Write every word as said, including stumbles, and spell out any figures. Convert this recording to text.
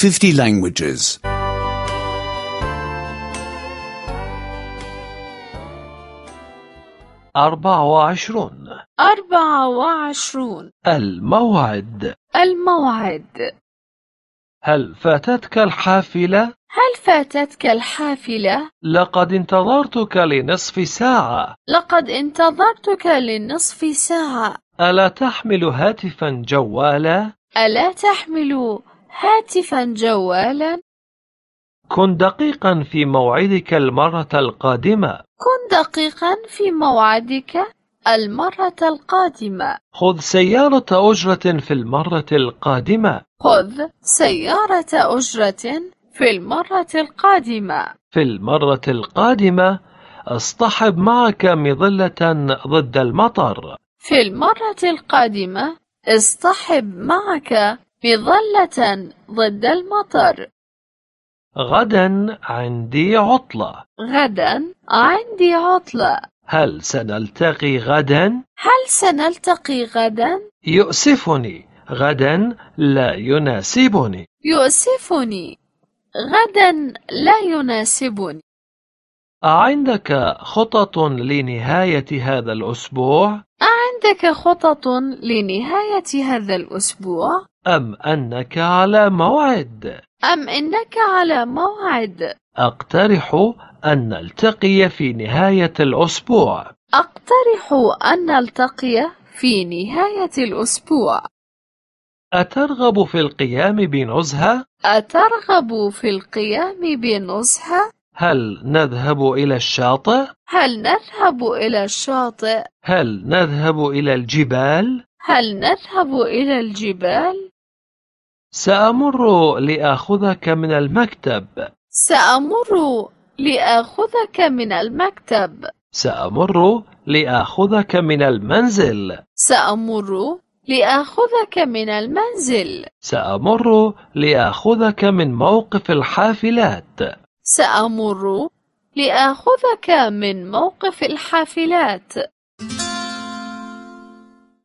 fifty languages. أربعة وعشرون. أربعة وعشرون. الموعد. الموعد. هل فاتتك الحافلة؟ هل فاتتك الحافلة؟ لقد انتظرتك لنصف ساعة. لقد انتظرتك لنصف ساعة. ألا تحمل هاتفا جوالا؟ ألا تحمل هاتفا جوالا؟ كن دقيقا في موعدك المرة القادمة. كن دقيقا في موعدك المرة القادمة. خذ سيارة أجرة في المرة القادمة. خذ سيارة أجرة في المرة القادمة. في المرة القادمة اصطحب معك مظلة ضد المطر. في المرة القادمة اصطحب معك مظلة ضد المطر. غدا عندي عطلة. غدا عندي عطلة. هل سنلتقي غدا؟ هل سنلتقي غدا؟ يؤسفني، غدا لا يناسبني. يؤسفني، غدا لا يناسبني. أعندك خطط لنهاية هذا الأسبوع؟ أعندك خطط لنهاية هذا الأسبوع؟ أم أنك على موعد؟ أم إنك على موعد؟ أقترح أن نلتقي في نهاية الأسبوع. أقترح أن نلتقي في نهاية الأسبوع. أترغب في القيام بنزهة؟ أترغب في القيام بنزهة؟ هل نذهب إلى الشاطئ؟ هل نذهب إلى الشاطئ؟ هل نذهب إلى الجبال؟ هل نذهب إلى الجبال؟ سأمر لآخذك من المكتب. سأمر لآخذك من المكتب. سأمر لآخذك من المنزل. سأمر لآخذك من المنزل. سأمر لآخذك من موقف الحافلات. سأمر لآخذك من موقف الحافلات.